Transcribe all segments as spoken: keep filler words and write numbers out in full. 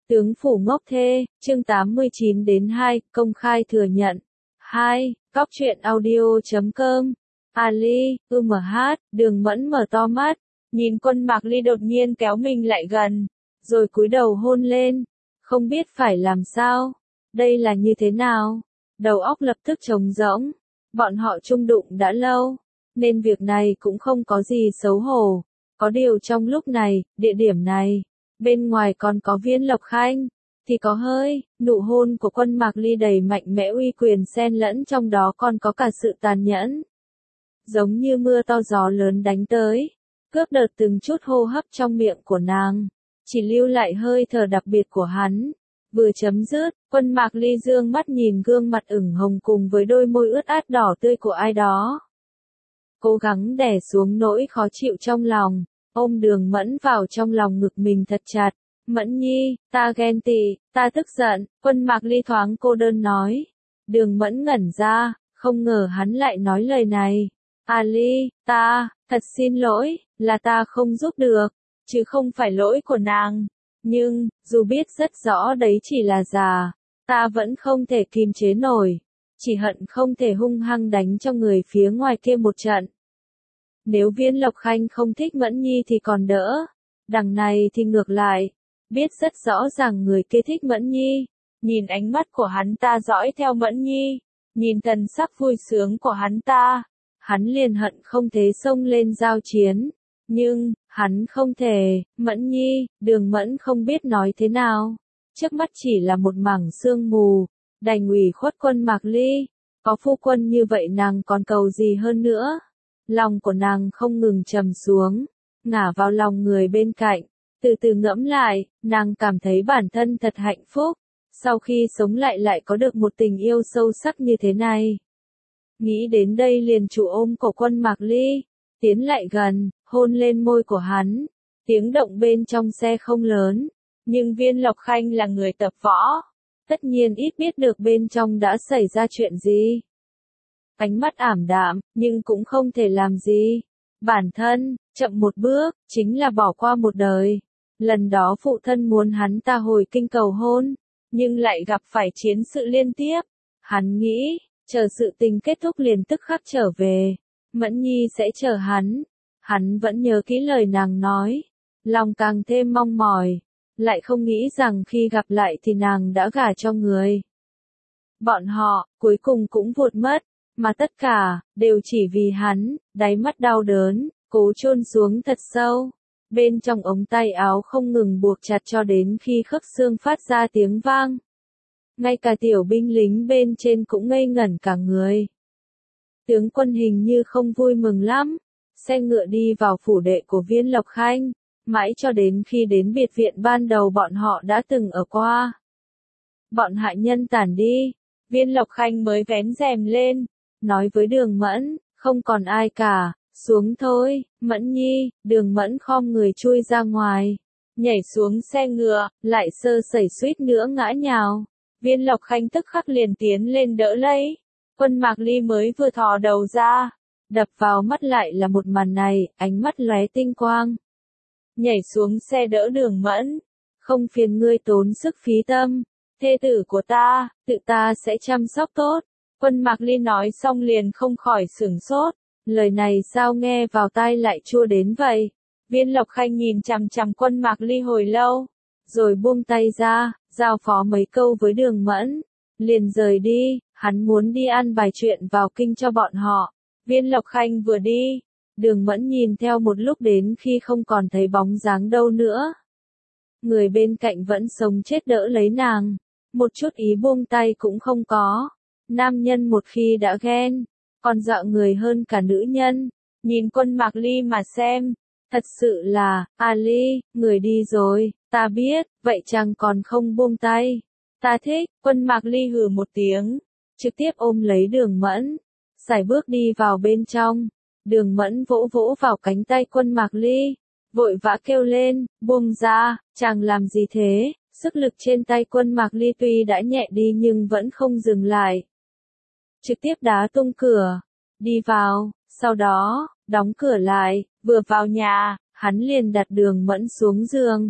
Tướng phủ ngốc thê, chương tám mươi chín đến hai, công khai thừa nhận. hai. Cóc truyện audio chấm com. Ali, ư em hát, Đường Mẫn mở to mắt, nhìn Quân Mạc Ly đột nhiên kéo mình lại gần, rồi cúi đầu hôn lên, không biết phải làm sao. Đây là như thế nào? Đầu óc lập tức trống rỗng. Bọn họ chung đụng đã lâu, nên việc này cũng không có gì xấu hổ. Có điều trong lúc này, địa điểm này, bên ngoài còn có Viên Lộc Khanh, thì có hơi, nụ hôn của Quân Mạc Ly đầy mạnh mẽ uy quyền xen lẫn trong đó còn có cả sự tàn nhẫn. Giống như mưa to gió lớn đánh tới, cướp đợt từng chút hô hấp trong miệng của nàng, chỉ lưu lại hơi thở đặc biệt của hắn. Vừa chấm dứt, Quân Mạc Ly dương mắt nhìn gương mặt ửng hồng cùng với đôi môi ướt át đỏ tươi của ai đó. Cố gắng đè xuống nỗi khó chịu trong lòng, ôm Đường Mẫn vào trong lòng ngực mình thật chặt. Mẫn nhi, ta ghen tị, ta tức giận, Quân Mạc Ly thoáng cô đơn nói. Đường Mẫn ngẩn ra, không ngờ hắn lại nói lời này. Ali, ta, thật xin lỗi, là ta không giúp được, chứ không phải lỗi của nàng. Nhưng, dù biết rất rõ đấy chỉ là giả, ta vẫn không thể kìm chế nổi, chỉ hận không thể hung hăng đánh cho người phía ngoài kia một trận. Nếu Viên Lộc Khanh không thích Mẫn nhi thì còn đỡ, đằng này thì ngược lại, biết rất rõ ràng người kia thích Mẫn nhi, nhìn ánh mắt của hắn ta dõi theo Mẫn nhi, nhìn thần sắc vui sướng của hắn ta, hắn liền hận không thể xông lên giao chiến. Nhưng, hắn không thể, Mẫn nhi, Đường Mẫn không biết nói thế nào. Trước mắt chỉ là một mảng sương mù, đành ủy khuất Quân Mạc Ly. Có phu quân như vậy nàng còn cầu gì hơn nữa. Lòng của nàng không ngừng trầm xuống, ngả vào lòng người bên cạnh. Từ từ ngẫm lại, nàng cảm thấy bản thân thật hạnh phúc. Sau khi sống lại lại có được một tình yêu sâu sắc như thế này. Nghĩ đến đây liền chủ ôm cổ Quân Mạc Ly, tiến lại gần, hôn lên môi của hắn. Tiếng động bên trong xe không lớn, nhưng Viên Lộc Khanh là người tập võ, tất nhiên ít biết được bên trong đã xảy ra chuyện gì. Ánh mắt ảm đạm, nhưng cũng không thể làm gì. Bản thân, chậm một bước, chính là bỏ qua một đời. Lần đó phụ thân muốn hắn ta hồi kinh cầu hôn, nhưng lại gặp phải chiến sự liên tiếp. Hắn nghĩ, chờ sự tình kết thúc liền tức khắc trở về. Mẫn nhi sẽ chờ hắn. Hắn vẫn nhớ kỹ lời nàng nói. Lòng càng thêm mong mỏi. Lại không nghĩ rằng khi gặp lại thì nàng đã gả cho người. Bọn họ, cuối cùng cũng vụt mất. Mà tất cả, đều chỉ vì hắn, đáy mắt đau đớn, cố chôn xuống thật sâu. Bên trong ống tay áo không ngừng buộc chặt cho đến khi khớp xương phát ra tiếng vang. Ngay cả tiểu binh lính bên trên cũng ngây ngẩn cả người. Tướng quân hình như không vui mừng lắm. Xe ngựa đi vào phủ đệ của Viên Lộc Khanh, mãi cho đến khi đến biệt viện ban đầu bọn họ đã từng ở qua. Bọn hạ nhân tản đi, Viên Lộc Khanh mới vén rèm lên, nói với Đường Mẫn, không còn ai cả, xuống thôi. Mẫn nhi, Đường Mẫn khom người chui ra ngoài, nhảy xuống xe ngựa, lại sơ sẩy suýt nữa ngã nhào. Viên Lộc Khanh tức khắc liền tiến lên đỡ lấy. Quân Mạc Ly mới vừa thò đầu ra, đập vào mắt lại là một màn này, ánh mắt lóe tinh quang. Nhảy xuống xe đỡ Đường Mẫn, không phiền ngươi tốn sức phí tâm, thê tử của ta, tự ta sẽ chăm sóc tốt. Quân Mạc Ly nói xong liền không khỏi sửng sốt, lời này sao nghe vào tai lại chua đến vậy. Viên Lộc Khanh nhìn chằm chằm Quân Mạc Ly hồi lâu, rồi buông tay ra, giao phó mấy câu với Đường Mẫn, liền rời đi. Hắn muốn đi an bài chuyện vào kinh cho bọn họ. Viên Lộc Khanh vừa đi, Đường Mẫn nhìn theo một lúc đến khi không còn thấy bóng dáng đâu nữa. Người bên cạnh vẫn sống chết đỡ lấy nàng, một chút ý buông tay cũng không có. Nam nhân một khi đã ghen, còn dọa người hơn cả nữ nhân. Nhìn Quân Mạc Ly mà xem, thật sự là, Ali, người đi rồi, ta biết, vậy chàng còn không buông tay. Ta thích. Quân Mạc Ly hừ một tiếng, trực tiếp ôm lấy Đường Mẫn, sải bước đi vào bên trong. Đường Mẫn vỗ vỗ vào cánh tay Quân Mạc Ly, vội vã kêu lên, buông ra, chàng làm gì thế? Sức lực trên tay Quân Mạc Ly tuy đã nhẹ đi nhưng vẫn không dừng lại. Trực tiếp đá tung cửa, đi vào, sau đó, đóng cửa lại. Vừa vào nhà, hắn liền đặt Đường Mẫn xuống giường,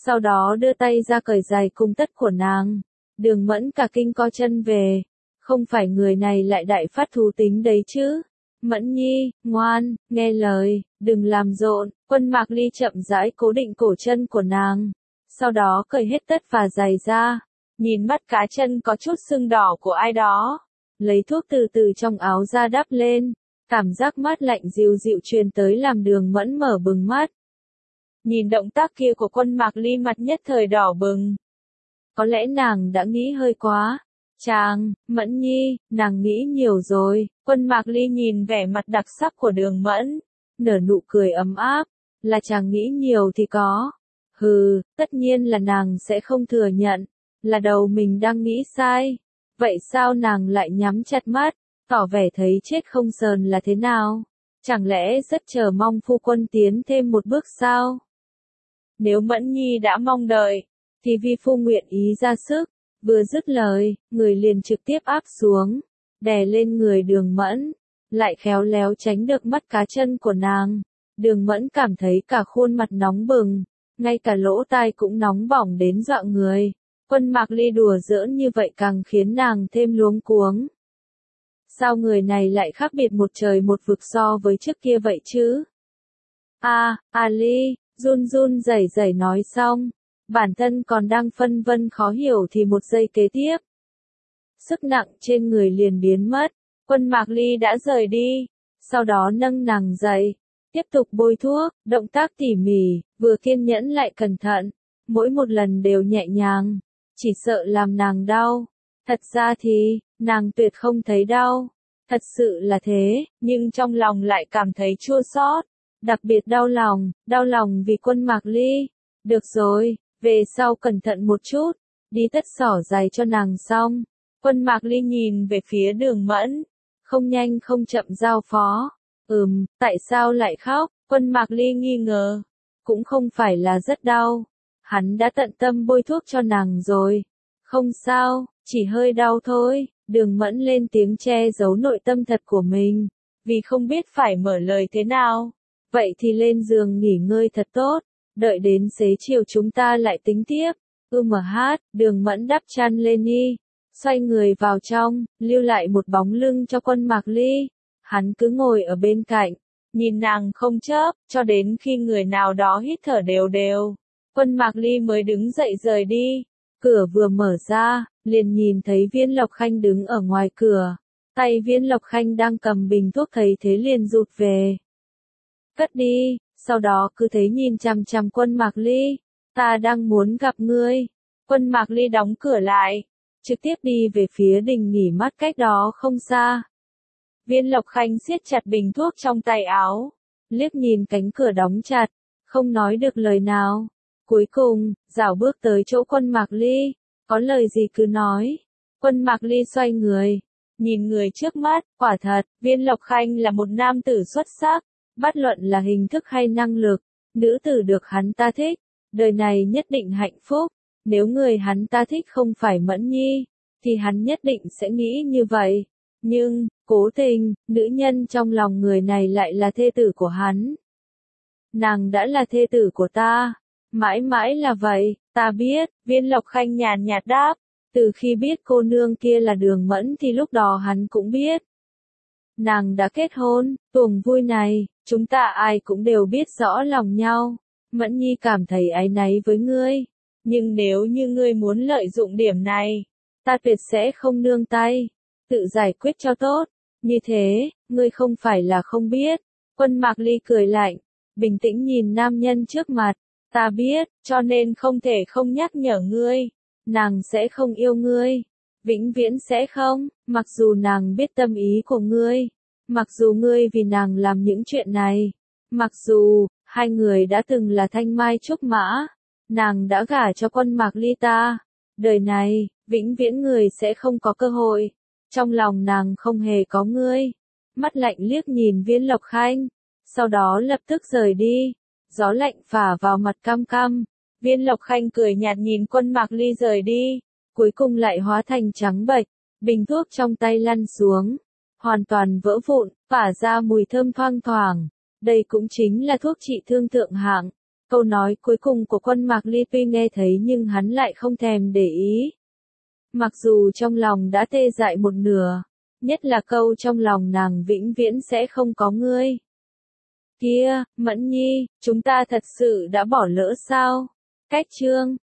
sau đó đưa tay ra cởi giày cùng tất của nàng. Đường Mẫn cả kinh co chân về, không phải người này lại đại phát thú tính đấy chứ. Mẫn Nhi, ngoan, nghe lời, đừng làm rộn. Quân Mạc Ly chậm rãi cố định cổ chân của nàng, sau đó cởi hết tất và giày ra, nhìn mắt cá chân có chút sưng đỏ của ai đó, lấy thuốc từ từ trong áo ra đắp lên, cảm giác mát lạnh dịu dịu truyền tới làm Đường Mẫn mở bừng mắt. Nhìn động tác kia của Quân Mạc Ly mặt nhất thời đỏ bừng. Có lẽ nàng đã nghĩ hơi quá. Chàng, Mẫn Nhi, nàng nghĩ nhiều rồi. Quân Mạc Ly nhìn vẻ mặt đặc sắc của Đường Mẫn, nở nụ cười ấm áp. Là chàng nghĩ nhiều thì có. Hừ, tất nhiên là nàng sẽ không thừa nhận. Là đầu mình đang nghĩ sai. Vậy sao nàng lại nhắm chặt mắt, tỏ vẻ thấy chết không sờn là thế nào? Chẳng lẽ rất chờ mong phu quân tiến thêm một bước sao? Nếu Mẫn Nhi đã mong đợi, thì vi phu nguyện ý ra sức. Vừa dứt lời, người liền trực tiếp áp xuống, đè lên người Đường Mẫn, lại khéo léo tránh được mắt cá chân của nàng. Đường Mẫn cảm thấy cả khuôn mặt nóng bừng, ngay cả lỗ tai cũng nóng bỏng đến dọa người. Quân Mạc Ly đùa giỡn như vậy càng khiến nàng thêm luống cuống. Sao người này lại khác biệt một trời một vực so với trước kia vậy chứ? A, Ali, run run rẩy rẩy nói xong, bản thân còn đang phân vân khó hiểu thì một giây kế tiếp, sức nặng trên người liền biến mất. Quân Mạc Ly đã rời đi, sau đó nâng nàng dậy, tiếp tục bôi thuốc, động tác tỉ mỉ, vừa kiên nhẫn lại cẩn thận, mỗi một lần đều nhẹ nhàng, chỉ sợ làm nàng đau. Thật ra thì, nàng tuyệt không thấy đau, thật sự là thế, nhưng trong lòng lại cảm thấy chua xót, đặc biệt đau lòng, đau lòng vì Quân Mạc Ly. Được rồi, về sau cẩn thận một chút, đi tất xỏ giày cho nàng xong. Quân Mạc Ly nhìn về phía Đường Mẫn, không nhanh không chậm giao phó. Ừm, tại sao lại khóc? Quân Mạc Ly nghi ngờ. Cũng không phải là rất đau. Hắn đã tận tâm bôi thuốc cho nàng rồi. Không sao, chỉ hơi đau thôi. Đường Mẫn lên tiếng che giấu nội tâm thật của mình, vì không biết phải mở lời thế nào. Vậy thì lên giường nghỉ ngơi thật tốt, đợi đến xế chiều chúng ta lại tính tiếp. Ừ mà hát, Đường Mẫn đắp chăn lên y, xoay người vào trong, lưu lại một bóng lưng cho Quân Mạc Ly. Hắn cứ ngồi ở bên cạnh, nhìn nàng không chớp, cho đến khi người nào đó hít thở đều đều. Quân Mạc Ly mới đứng dậy rời đi. Cửa vừa mở ra, liền nhìn thấy Viên Lộc Khanh đứng ở ngoài cửa. Tay Viên Lộc Khanh đang cầm bình thuốc thấy thế liền rụt về. Cất đi, sau đó cứ thế nhìn chằm chằm Quân Mạc Ly. Ta đang muốn gặp ngươi. Quân Mạc Ly đóng cửa lại, trực tiếp đi về phía đình nghỉ mát cách đó không xa. Viên Lộc Khanh siết chặt bình thuốc trong tay áo, liếc nhìn cánh cửa đóng chặt, không nói được lời nào. Cuối cùng, dạo bước tới chỗ Quân Mạc Ly, có lời gì cứ nói. Quân Mạc Ly xoay người, nhìn người trước mắt, quả thật, Viên Lộc Khanh là một nam tử xuất sắc, bất luận là hình thức hay năng lực, nữ tử được hắn ta thích, đời này nhất định hạnh phúc. Nếu người hắn ta thích không phải Mẫn Nhi, thì hắn nhất định sẽ nghĩ như vậy. Nhưng, cố tình, nữ nhân trong lòng người này lại là thê tử của hắn. Nàng đã là thê tử của ta, mãi mãi là vậy, ta biết. Viên Lộc Khanh nhàn nhạt đáp, từ khi biết cô nương kia là Đường Mẫn thì lúc đó hắn cũng biết. Nàng đã kết hôn, tuồng vui này, chúng ta ai cũng đều biết rõ lòng nhau. Mẫn Nhi cảm thấy áy náy với ngươi, nhưng nếu như ngươi muốn lợi dụng điểm này, ta tuyệt sẽ không nương tay, tự giải quyết cho tốt. Như thế, ngươi không phải là không biết. Quân Mạc Ly cười lạnh, bình tĩnh nhìn nam nhân trước mặt. Ta biết, cho nên không thể không nhắc nhở ngươi. Nàng sẽ không yêu ngươi. Vĩnh viễn sẽ không, mặc dù nàng biết tâm ý của ngươi. Mặc dù ngươi vì nàng làm những chuyện này. Mặc dù, hai người đã từng là thanh mai trúc mã. Nàng đã gả cho Quân Mạc Ly ta. Đời này, vĩnh viễn người sẽ không có cơ hội. Trong lòng nàng không hề có ngươi. Mắt lạnh liếc nhìn Viên Lộc Khanh, sau đó lập tức rời đi. Gió lạnh phả vào mặt cam cam. Viên Lộc Khanh cười nhạt nhìn Quân Mạc Ly rời đi, cuối cùng lại hóa thành trắng bệch. Bình thuốc trong tay lăn xuống, hoàn toàn vỡ vụn, phả ra mùi thơm thoang thoảng. Đây cũng chính là thuốc trị thương thượng hạng. Câu nói cuối cùng của Quân Mạc Ly tuy nghe thấy nhưng hắn lại không thèm để ý. Mặc dù trong lòng đã tê dại một nửa, nhất là câu trong lòng nàng vĩnh viễn sẽ không có ngươi. Kia, Mẫn Nhi, chúng ta thật sự đã bỏ lỡ sao? Cách chương